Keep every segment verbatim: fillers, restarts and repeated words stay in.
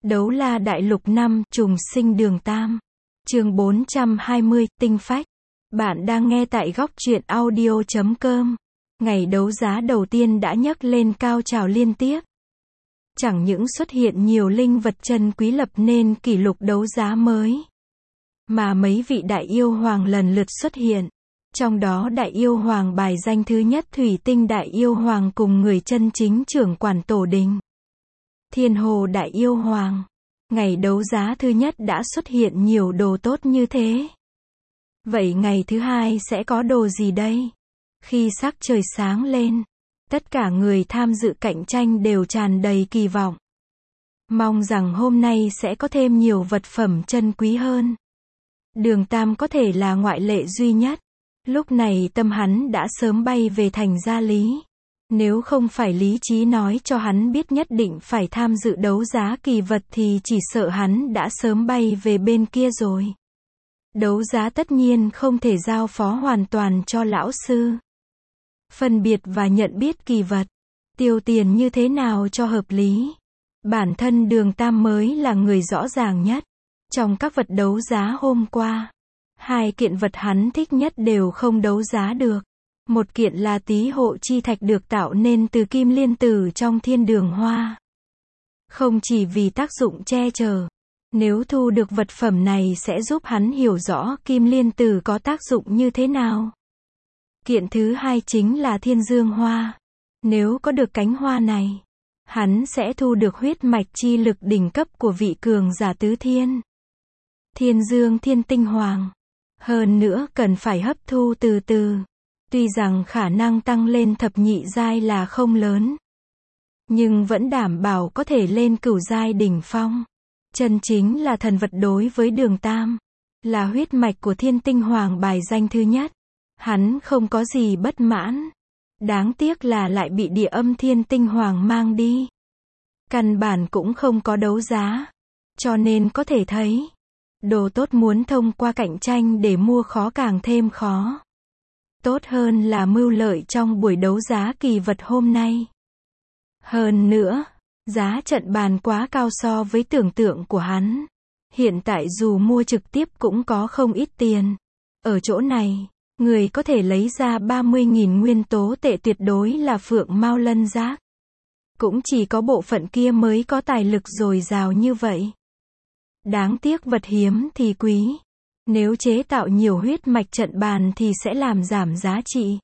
Đấu la đại lục năm, trùng sinh đường Tam. Chương bốn trăm hai mươi, tinh phách. Bạn đang nghe tại góc truyện audio chấm com. Ngày đấu giá đầu tiên đã nhấc lên cao trào liên tiếp. Chẳng những xuất hiện nhiều linh vật chân quý lập nên kỷ lục đấu giá mới, mà mấy vị đại yêu hoàng lần lượt xuất hiện. Trong đó đại yêu hoàng bài danh thứ nhất Thủy Tinh đại yêu hoàng cùng người chân chính trưởng quản tổ đình Thiên Hồ đại yêu hoàng. Ngày đấu giá thứ nhất đã xuất hiện nhiều đồ tốt như thế. Vậy ngày thứ hai sẽ có đồ gì đây? Khi sắc trời sáng lên, tất cả người tham dự cạnh tranh đều tràn đầy kỳ vọng. Mong rằng hôm nay sẽ có thêm nhiều vật phẩm chân quý hơn. Đường Tam có thể là ngoại lệ duy nhất. Lúc này tâm hắn đã sớm bay về thành Gia Lý. Nếu không phải lý trí nói cho hắn biết nhất định phải tham dự đấu giá kỳ vật thì chỉ sợ hắn đã sớm bay về bên kia rồi. Đấu giá tất nhiên không thể giao phó hoàn toàn cho lão sư. Phân biệt và nhận biết kỳ vật, tiêu tiền như thế nào cho hợp lý. Bản thân Đường Tam mới là người rõ ràng nhất. Trong các vật đấu giá hôm qua, hai kiện vật hắn thích nhất đều không đấu giá được. Một kiện là Tý Hộ Chi Thạch được tạo nên từ kim liên tử trong thiên đường hoa. Không chỉ vì tác dụng che chở, nếu thu được vật phẩm này sẽ giúp hắn hiểu rõ kim liên tử có tác dụng như thế nào. Kiện thứ hai chính là Thiên Dương Hoa. Nếu có được cánh hoa này, hắn sẽ thu được huyết mạch chi lực đỉnh cấp của vị cường giả tứ thiên. Thiên Dương Thiên Tinh Hoàng. Hơn nữa cần phải hấp thu từ từ. Tuy rằng khả năng tăng lên thập nhị giai là không lớn, nhưng vẫn đảm bảo có thể lên cửu giai đỉnh phong. Chân chính là thần vật đối với Đường Tam. Là huyết mạch của Thiên Tinh Hoàng bài danh thứ nhất. Hắn không có gì bất mãn. Đáng tiếc là lại bị Địa Âm Thiên Tinh Hoàng mang đi. Căn bản cũng không có đấu giá. Cho nên có thể thấy, đồ tốt muốn thông qua cạnh tranh để mua khó càng thêm khó. Tốt hơn là mưu lợi trong buổi đấu giá kỳ vật hôm nay. Hơn nữa, giá trận bàn quá cao so với tưởng tượng của hắn. Hiện tại dù mua trực tiếp cũng có không ít tiền. Ở chỗ này, người có thể lấy ra ba mươi nghìn nguyên tố tệ tuyệt đối là Phượng Mao Lân Giác. Cũng chỉ có bộ phận kia mới có tài lực dồi dào như vậy. Đáng tiếc vật hiếm thì quý. Nếu chế tạo nhiều huyết mạch trận bàn thì sẽ làm giảm giá trị.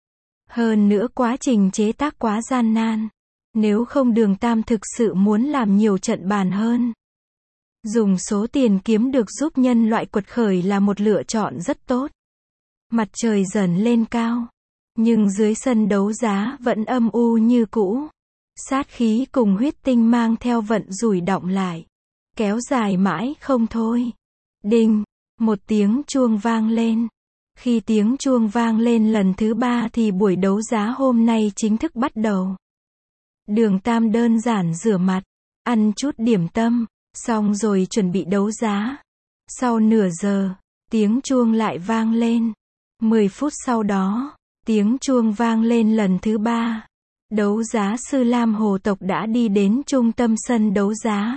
Hơn nữa quá trình chế tác quá gian nan. Nếu không Đường Tam thực sự muốn làm nhiều trận bàn hơn. Dùng số tiền kiếm được giúp nhân loại quật khởi là một lựa chọn rất tốt. Mặt trời dần lên cao. Nhưng dưới sân đấu giá vẫn âm u như cũ. Sát khí cùng huyết tinh mang theo vận rủi đọng lại. Kéo dài mãi không thôi. Đinh. Một tiếng chuông vang lên. Khi tiếng chuông vang lên lần thứ ba thì buổi đấu giá hôm nay chính thức bắt đầu. Đường Tam đơn giản rửa mặt, ăn chút điểm tâm, xong rồi chuẩn bị đấu giá. Sau nửa giờ, tiếng chuông lại vang lên. Mười phút sau đó, tiếng chuông vang lên lần thứ ba. Đấu giá sư Lam Hồ tộc đã đi đến trung tâm sân đấu giá.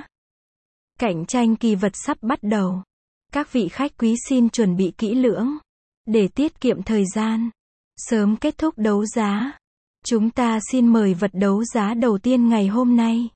Cạnh tranh kỳ vật sắp bắt đầu. Các vị khách quý xin chuẩn bị kỹ lưỡng. Để tiết kiệm thời gian, sớm kết thúc đấu giá. Chúng ta xin mời vật đấu giá đầu tiên ngày hôm nay.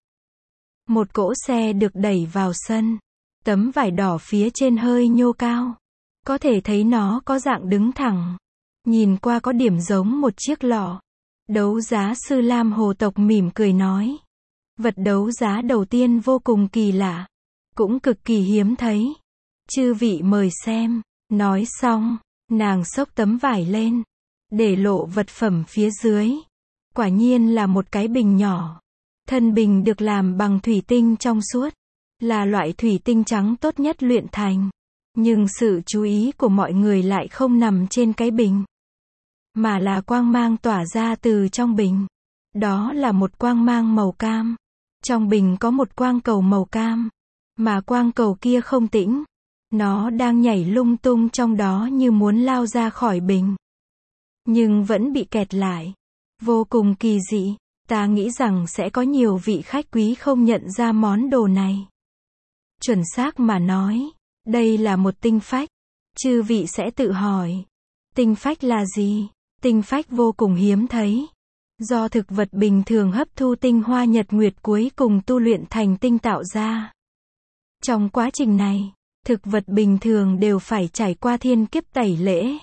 Một cỗ xe được đẩy vào sân. Tấm vải đỏ phía trên hơi nhô cao. Có thể thấy nó có dạng đứng thẳng. Nhìn qua có điểm giống một chiếc lọ. Đấu giá sư Lam Hồ tộc mỉm cười nói. Vật đấu giá đầu tiên vô cùng kỳ lạ. Cũng cực kỳ hiếm thấy. Chư vị mời xem. Nói xong, nàng xốc tấm vải lên. Để lộ vật phẩm phía dưới. Quả nhiên là một cái bình nhỏ. Thân bình được làm bằng thủy tinh trong suốt. Là loại thủy tinh trắng tốt nhất luyện thành. Nhưng sự chú ý của mọi người lại không nằm trên cái bình. Mà là quang mang tỏa ra từ trong bình. Đó là một quang mang màu cam. Trong bình có một quang cầu màu cam. Mà quang cầu kia không tĩnh. Nó đang nhảy lung tung trong đó như muốn lao ra khỏi bình. Nhưng vẫn bị kẹt lại. Vô cùng kỳ dị. Ta nghĩ rằng sẽ có nhiều vị khách quý không nhận ra món đồ này. Chuẩn xác mà nói, đây là một tinh phách. Chư vị sẽ tự hỏi, tinh phách là gì? Tinh phách vô cùng hiếm thấy. Do thực vật bình thường hấp thu tinh hoa nhật nguyệt cuối cùng tu luyện thành tinh tạo ra. Trong quá trình này, thực vật bình thường đều phải trải qua thiên kiếp tẩy lễ.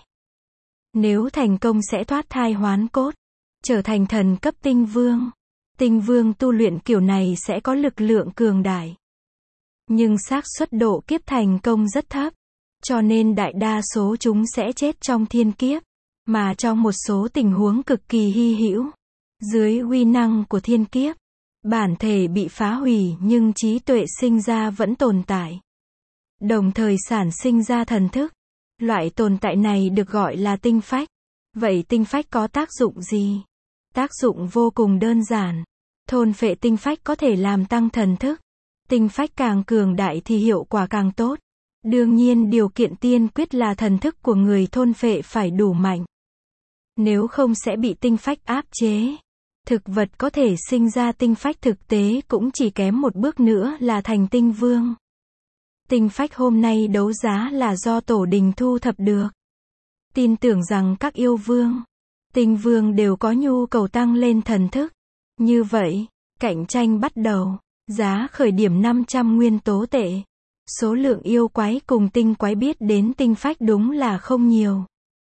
Nếu thành công sẽ thoát thai hoán cốt, trở thành thần cấp tinh vương. Tinh vương tu luyện kiểu này sẽ có lực lượng cường đại. Nhưng xác suất độ kiếp thành công rất thấp, cho nên đại đa số chúng sẽ chết trong thiên kiếp, mà trong một số tình huống cực kỳ hy hữu, dưới uy năng của thiên kiếp, bản thể bị phá hủy nhưng trí tuệ sinh ra vẫn tồn tại, đồng thời sản sinh ra thần thức. Loại tồn tại này được gọi là tinh phách. Vậy tinh phách có tác dụng gì? Tác dụng vô cùng đơn giản. Thôn phệ tinh phách có thể làm tăng thần thức. Tinh phách càng cường đại thì hiệu quả càng tốt. Đương nhiên điều kiện tiên quyết là thần thức của người thôn phệ phải đủ mạnh. Nếu không sẽ bị tinh phách áp chế. Thực vật có thể sinh ra tinh phách thực tế cũng chỉ kém một bước nữa là thành tinh vương. Tinh phách hôm nay đấu giá là do tổ đình thu thập được. Tin tưởng rằng các yêu vương, tinh vương đều có nhu cầu tăng lên thần thức. Như vậy, cạnh tranh bắt đầu. Giá khởi điểm năm trăm nguyên tố tệ. Số lượng yêu quái cùng tinh quái biết đến tinh phách đúng là không nhiều.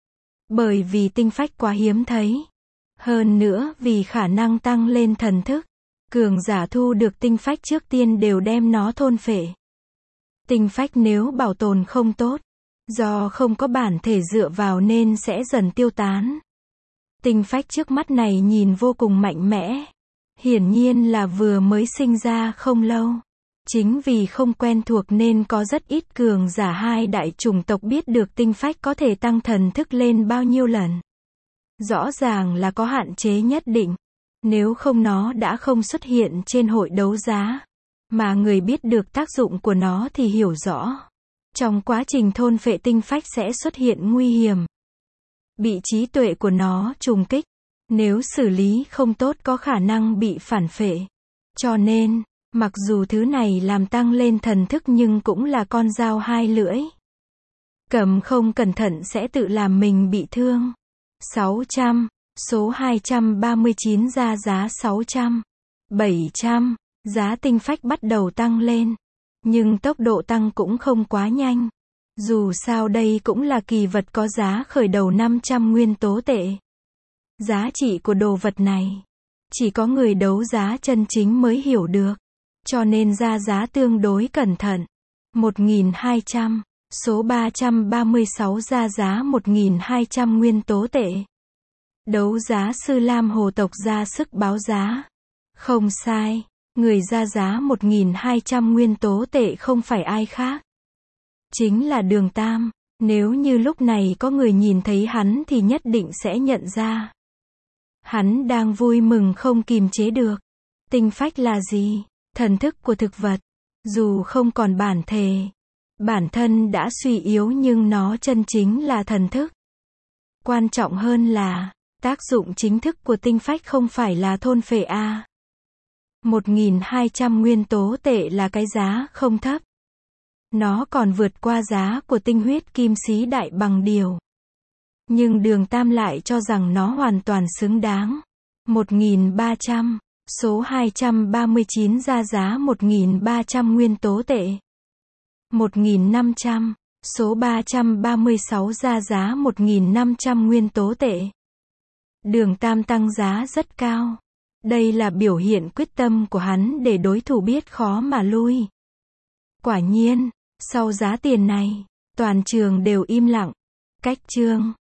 Bởi vì tinh phách quá hiếm thấy. Hơn nữa vì khả năng tăng lên thần thức, cường giả thu được tinh phách trước tiên đều đem nó thôn phệ. Tinh phách nếu bảo tồn không tốt, do không có bản thể dựa vào nên sẽ dần tiêu tán. Tinh phách trước mắt này nhìn vô cùng mạnh mẽ. Hiển nhiên là vừa mới sinh ra không lâu. Chính vì không quen thuộc nên có rất ít cường giả hai đại chủng tộc biết được tinh phách có thể tăng thần thức lên bao nhiêu lần. Rõ ràng là có hạn chế nhất định. Nếu không nó đã không xuất hiện trên hội đấu giá. Mà người biết được tác dụng của nó thì hiểu rõ. Trong quá trình thôn phệ tinh phách sẽ xuất hiện nguy hiểm. Bị trí tuệ của nó trùng kích. Nếu xử lý không tốt có khả năng bị phản phệ. Cho nên, mặc dù thứ này làm tăng lên thần thức nhưng cũng là con dao hai lưỡi. Cầm không cẩn thận sẽ tự làm mình bị thương. sáu trăm, số hai trăm ba mươi chín ra giá sáu trăm, bảy trăm, giá tinh phách bắt đầu tăng lên. Nhưng tốc độ tăng cũng không quá nhanh. Dù sao đây cũng là kỳ vật có giá khởi đầu năm trăm nguyên tố tệ. Giá trị của đồ vật này, chỉ có người đấu giá chân chính mới hiểu được. Cho nên ra giá tương đối cẩn thận. một nghìn hai trăm, số ba trăm ba mươi sáu ra giá một nghìn hai trăm nguyên tố tệ. Đấu giá sư Lam Hồ tộc ra sức báo giá. Không sai, người ra giá một nghìn hai trăm nguyên tố tệ không phải ai khác. Chính là Đường Tam. Nếu như lúc này có người nhìn thấy hắn thì nhất định sẽ nhận ra. Hắn đang vui mừng không kìm chế được. Tinh phách là gì? Thần thức của thực vật. Dù không còn bản thể, bản thân đã suy yếu nhưng nó chân chính là thần thức. Quan trọng hơn là, tác dụng chính thức của tinh phách không phải là thôn phệ A. một nghìn hai trăm nguyên tố tệ là cái giá không thấp. Nó còn vượt qua giá của tinh huyết kim sĩ đại bằng điều. Nhưng Đường Tam lại cho rằng nó hoàn toàn xứng đáng. một nghìn ba trăm, số hai trăm ba mươi chín ra giá một nghìn ba trăm nguyên tố tệ. một nghìn năm trăm, số ba trăm ba mươi sáu ra giá một nghìn năm trăm nguyên tố tệ. Đường Tam tăng giá rất cao. Đây là biểu hiện quyết tâm của hắn để đối thủ biết khó mà lui. Quả nhiên, sau giá tiền này, toàn trường đều im lặng. Cách chương